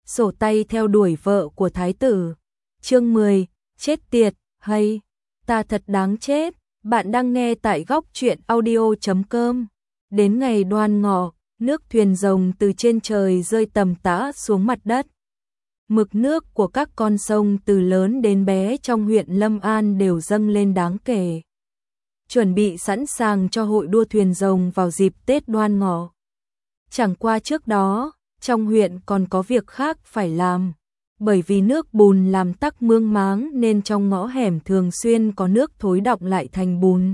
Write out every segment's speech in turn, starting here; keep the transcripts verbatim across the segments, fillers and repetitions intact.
sổ tay theo đuổi vợ của thái tử. Chương mười, chết tiệt, hay, ta thật đáng chết. Bạn đang nghe tại góc truyện audio chấm com. Đến ngày Đoan Ngọ, nước thuyền rồng từ trên trời rơi tầm tã xuống mặt đất. Mực nước của các con sông từ lớn đến bé trong huyện Lâm An đều dâng lên đáng kể. Chuẩn bị sẵn sàng cho hội đua thuyền rồng vào dịp Tết Đoan Ngọ. Chẳng qua trước đó, trong huyện còn có việc khác phải làm. Bởi vì nước bùn làm tắc mương máng nên trong ngõ hẻm thường xuyên có nước thối đọng lại thành bùn.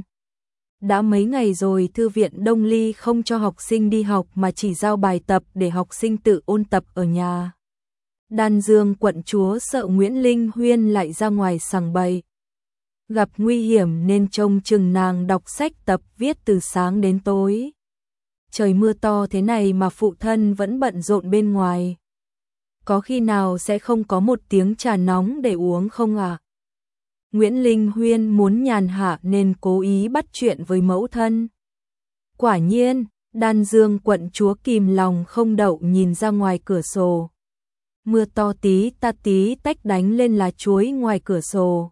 Đã mấy ngày rồi thư viện Đông Ly không cho học sinh đi học mà chỉ giao bài tập để học sinh tự ôn tập ở nhà. Đan Dương quận chúa sợ Nguyễn Linh Huyên lại ra ngoài sằng bậy. Gặp nguy hiểm nên trông chừng nàng đọc sách tập viết từ sáng đến tối. Trời mưa to thế này mà phụ thân vẫn bận rộn bên ngoài. Có khi nào sẽ không có một tiếng trà nóng để uống không à? Nguyễn Linh Huyên muốn nhàn hạ nên cố ý bắt chuyện với mẫu thân. Quả nhiên, Đan Dương quận chúa kìm lòng không đậu nhìn ra ngoài cửa sổ. Mưa to tí ta tí tách đánh lên lá chuối ngoài cửa sổ.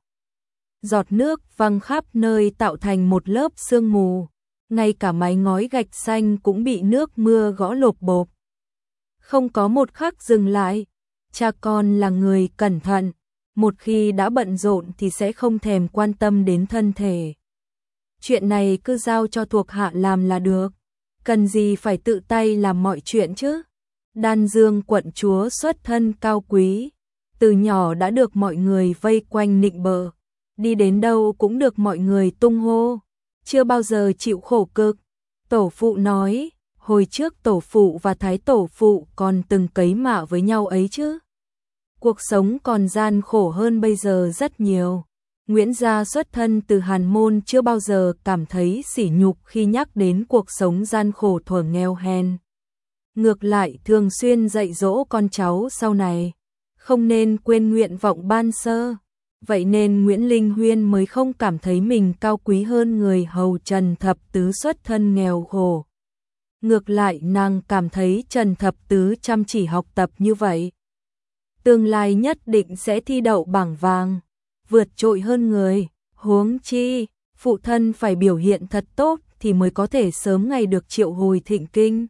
Giọt nước văng khắp nơi tạo thành một lớp sương mù. Ngay cả mái ngói gạch xanh cũng bị nước mưa gõ lộp bộp. Không có một khắc dừng lại. Cha con là người cẩn thận. Một khi đã bận rộn thì sẽ không thèm quan tâm đến thân thể. Chuyện này cứ giao cho thuộc hạ làm là được. Cần gì phải tự tay làm mọi chuyện chứ? Đan Dương quận chúa xuất thân cao quý. Từ nhỏ đã được mọi người vây quanh nịnh bợ. Đi đến đâu cũng được mọi người tung hô. Chưa bao giờ chịu khổ cực. Tổ phụ nói, hồi trước tổ phụ và thái tổ phụ còn từng cấy mạ với nhau ấy chứ. Cuộc sống còn gian khổ hơn bây giờ rất nhiều. Nguyễn gia xuất thân từ Hàn Môn chưa bao giờ cảm thấy sỉ nhục khi nhắc đến cuộc sống gian khổ thuở nghèo hèn. Ngược lại thường xuyên dạy dỗ con cháu sau này, không nên quên nguyện vọng ban sơ. Vậy nên Nguyễn Linh Huyên mới không cảm thấy mình cao quý hơn người hầu Trần Thập Tứ xuất thân nghèo khổ. Ngược lại nàng cảm thấy Trần Thập Tứ chăm chỉ học tập như vậy. Tương lai nhất định sẽ thi đậu bảng vàng, vượt trội hơn người. Huống chi, phụ thân phải biểu hiện thật tốt thì mới có thể sớm ngày được triệu hồi thịnh kinh.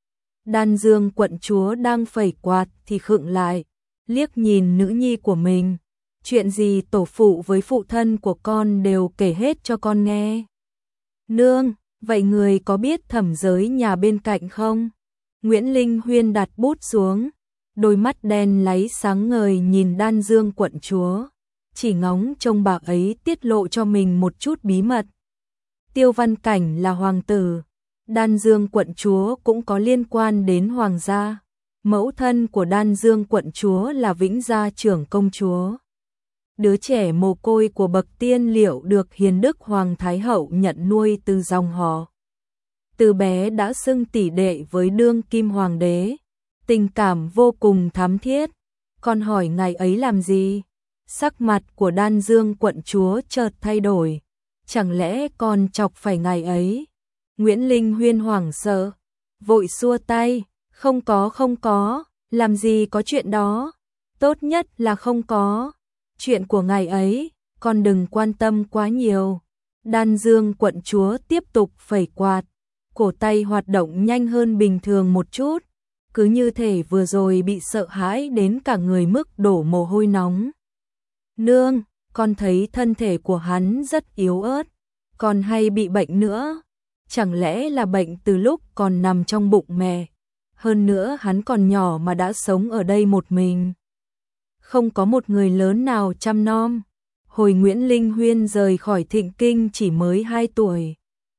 Đan Dương quận chúa đang phẩy quạt thì khựng lại, liếc nhìn nữ nhi của mình. Chuyện gì tổ phụ với phụ thân của con đều kể hết cho con nghe. Nương, vậy người có biết thẩm giới nhà bên cạnh không? Nguyễn Linh Huyên đặt bút xuống, đôi mắt đen láy sáng ngời nhìn Đan Dương quận chúa, chỉ ngóng trông bà ấy tiết lộ cho mình một chút bí mật. Tiêu Văn Cảnh là hoàng tử, Đan Dương quận chúa cũng có liên quan đến hoàng gia. Mẫu thân của Đan Dương quận chúa là Vĩnh Gia trưởng công chúa. Đứa trẻ mồ côi của bậc tiên liệu được Hiền Đức Hoàng Thái Hậu nhận nuôi từ dòng họ. Từ bé đã xưng tỷ đệ với đương kim hoàng đế, tình cảm vô cùng thắm thiết. Con hỏi ngày ấy làm gì? Sắc mặt của Đan Dương quận chúa chợt thay đổi. Chẳng lẽ con chọc phải ngày ấy? Nguyễn Linh Huyên hoảng sợ, vội xua tay, không có không có, làm gì có chuyện đó, tốt nhất là không có. Chuyện của ngày ấy, con đừng quan tâm quá nhiều. Đan Dương quận chúa tiếp tục phẩy quạt, cổ tay hoạt động nhanh hơn bình thường một chút, cứ như thể vừa rồi bị sợ hãi đến cả người mức đổ mồ hôi nóng. Nương, con thấy thân thể của hắn rất yếu ớt, còn hay bị bệnh nữa. Chẳng lẽ là bệnh từ lúc còn nằm trong bụng mẹ? Hơn nữa hắn còn nhỏ mà đã sống ở đây một mình. Không có một người lớn nào chăm nom. Hồi Nguyễn Linh Huyên rời khỏi Thịnh Kinh chỉ mới hai tuổi.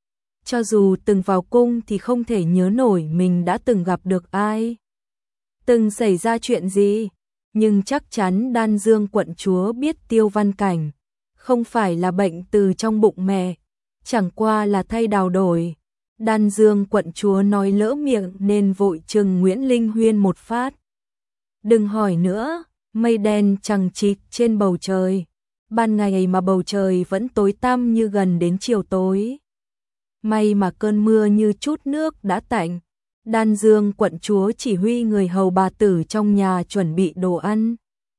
Cho dù từng vào cung thì không thể nhớ nổi mình đã từng gặp được ai. Từng xảy ra chuyện gì. Nhưng chắc chắn Đan Dương quận chúa biết Tiêu Văn Cảnh không phải là bệnh từ trong bụng mẹ, chẳng qua là thay đào đổi. Đan Dương quận chúa nói lỡ miệng nên vội chừng Nguyễn Linh Huyên một phát. Đừng hỏi nữa. Mây đen chằng chịt trên bầu trời. Ban ngày mà bầu trời vẫn tối tăm như gần đến chiều tối. May mà cơn mưa như chút nước đã tạnh. Đan Dương quận chúa chỉ huy người hầu bà tử trong nhà chuẩn bị đồ ăn.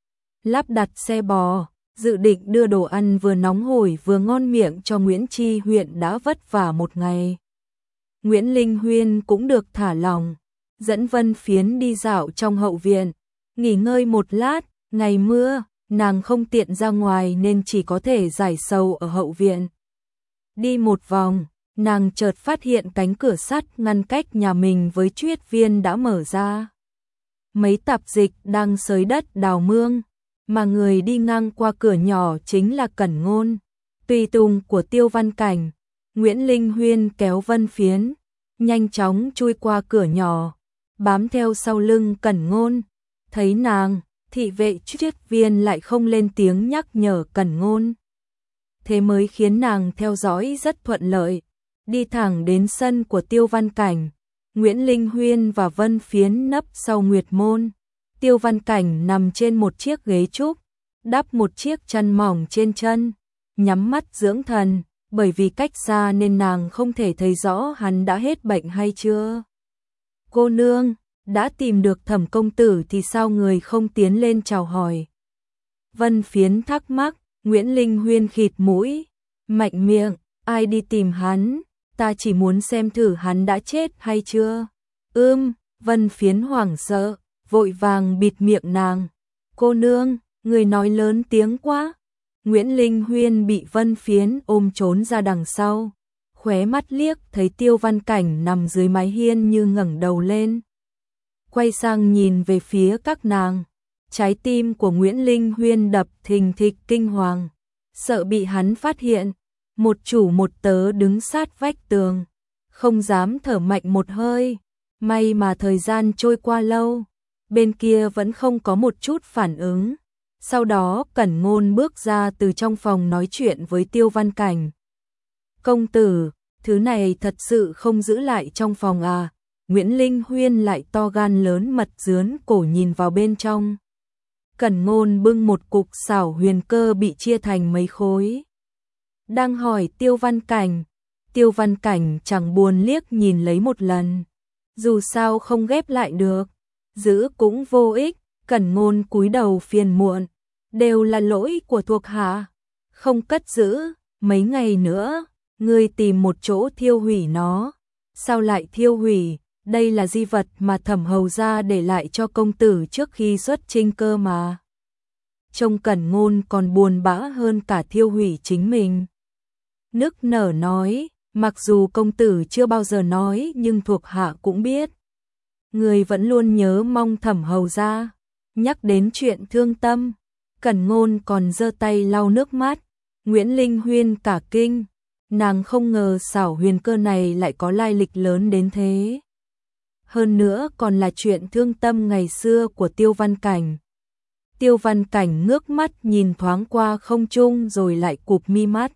Lắp đặt xe bò, dự định đưa đồ ăn vừa nóng hổi vừa ngon miệng cho Nguyễn Tri Huyện đã vất vả một ngày. Nguyễn Linh Huyên cũng được thả lỏng, dẫn Vân Phiến đi dạo trong hậu viện, nghỉ ngơi một lát, ngày mưa, nàng không tiện ra ngoài nên chỉ có thể giải sầu ở hậu viện. Đi một vòng, nàng chợt phát hiện cánh cửa sắt ngăn cách nhà mình với Triết Viên đã mở ra. Mấy tạp dịch đang xới đất đào mương, mà người đi ngang qua cửa nhỏ chính là Cẩn Ngôn, tùy tùng của Tiêu Văn Cảnh. Nguyễn Linh Huyên kéo Vân Phiến, nhanh chóng chui qua cửa nhỏ, bám theo sau lưng Cẩn Ngôn. Thấy nàng, thị vệ Triết Viên lại không lên tiếng nhắc nhở Cẩn Ngôn. Thế mới khiến nàng theo dõi rất thuận lợi, đi thẳng đến sân của Tiêu Văn Cảnh. Nguyễn Linh Huyên và Vân Phiến nấp sau Nguyệt Môn. Tiêu Văn Cảnh nằm trên một chiếc ghế trúc, đắp một chiếc chăn mỏng trên chân, nhắm mắt dưỡng thần, bởi vì cách xa nên nàng không thể thấy rõ hắn đã hết bệnh hay chưa. Cô nương, đã tìm được Thẩm công tử thì sao người không tiến lên chào hỏi? Vân Phiến thắc mắc. Nguyễn Linh Huyên khịt mũi, mạnh miệng, ai đi tìm hắn, ta chỉ muốn xem thử hắn đã chết hay chưa. Ưm, Vân Phiến hoảng sợ, vội vàng bịt miệng nàng. Cô nương, người nói lớn tiếng quá. Nguyễn Linh Huyên bị Vân Phiến ôm trốn ra đằng sau, khóe mắt liếc thấy Tiêu Văn Cảnh nằm dưới mái hiên như ngẩng đầu lên. Quay sang nhìn về phía các nàng. Trái tim của Nguyễn Linh Huyên đập thình thịch kinh hoàng, sợ bị hắn phát hiện. Một chủ một tớ đứng sát vách tường, không dám thở mạnh một hơi. May mà thời gian trôi qua lâu, bên kia vẫn không có một chút phản ứng. Sau đó Cẩn Ngôn bước ra từ trong phòng nói chuyện với Tiêu Văn Cảnh. Công tử, thứ này thật sự không giữ lại trong phòng à? Nguyễn Linh Huyên lại to gan lớn mật dướn cổ nhìn vào bên trong. Cẩn Ngôn bưng một cục xảo huyền cơ bị chia thành mấy khối, đang hỏi Tiêu Văn Cảnh. Tiêu Văn Cảnh chẳng buồn liếc nhìn lấy một lần, dù sao không ghép lại được, giữ cũng vô ích. Cẩn Ngôn cúi đầu phiền muộn, đều là lỗi của thuộc hạ, không cất giữ, mấy ngày nữa, ngươi tìm một chỗ thiêu hủy nó. Sao lại thiêu hủy? Đây là di vật mà Thẩm hầu gia để lại cho công tử trước khi xuất chinh cơ mà. Trông Cẩn Ngôn còn buồn bã hơn cả thiêu hủy chính mình. Nức nở nói, mặc dù công tử chưa bao giờ nói nhưng thuộc hạ cũng biết. Người vẫn luôn nhớ mong Thẩm hầu gia. Nhắc đến chuyện thương tâm, Cẩn Ngôn còn giơ tay lau nước mắt. Nguyễn Linh Huyên cả kinh, nàng không ngờ xảo huyền cơ này lại có lai lịch lớn đến thế. Hơn nữa còn là chuyện thương tâm ngày xưa của Tiêu Văn Cảnh. Tiêu Văn Cảnh ngước mắt nhìn thoáng qua không trung rồi lại cụp mi mắt.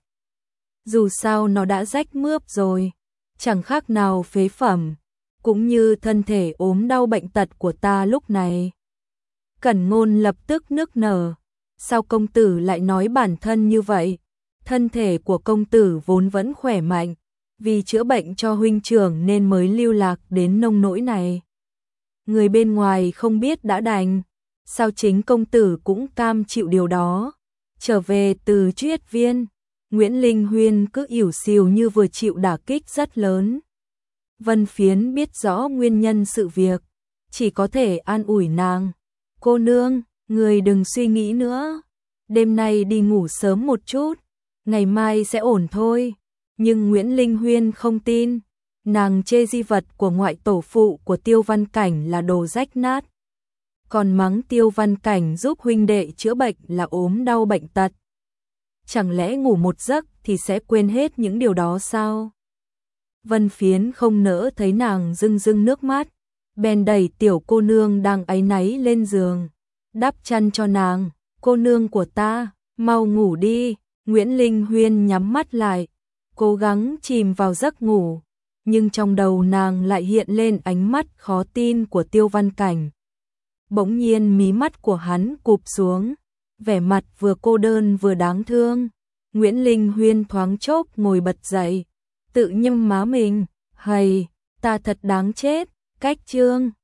Dù sao nó đã rách mướp rồi, chẳng khác nào phế phẩm, cũng như thân thể ốm đau bệnh tật của ta lúc này. Cẩn Ngôn lập tức nức nở. Sao công tử lại nói bản thân như vậy? Thân thể của công tử vốn vẫn khỏe mạnh, vì chữa bệnh cho huynh trưởng nên mới lưu lạc đến nông nỗi này. Người bên ngoài không biết đã đành, sao chính công tử cũng cam chịu điều đó? Trở về từ Triết Viên, Nguyễn Linh Huyên cứ ỉu xìu như vừa chịu đả kích rất lớn. Vân Phiến biết rõ nguyên nhân sự việc, chỉ có thể an ủi nàng. Cô nương, người đừng suy nghĩ nữa, đêm nay đi ngủ sớm một chút, ngày mai sẽ ổn thôi. Nhưng Nguyễn Linh Huyên không tin, nàng chê di vật của ngoại tổ phụ của Tiêu Văn Cảnh là đồ rách nát, còn mắng Tiêu Văn Cảnh giúp huynh đệ chữa bệnh là ốm đau bệnh tật. Chẳng lẽ ngủ một giấc thì sẽ quên hết những điều đó sao? Vân Phiến không nỡ thấy nàng rưng rưng nước mắt, bèn đẩy tiểu cô nương đang áy náy lên giường, đắp chăn cho nàng. Cô nương của ta, mau ngủ đi. Nguyễn Linh Huyên nhắm mắt lại, cố gắng chìm vào giấc ngủ, nhưng trong đầu nàng lại hiện lên ánh mắt khó tin của Tiêu Văn Cảnh. Bỗng nhiên mí mắt của hắn cụp xuống, vẻ mặt vừa cô đơn vừa đáng thương. Nguyễn Linh Huyên thoáng chốc ngồi bật dậy, tự nhâm má mình, hầy, ta thật đáng chết, Cách chương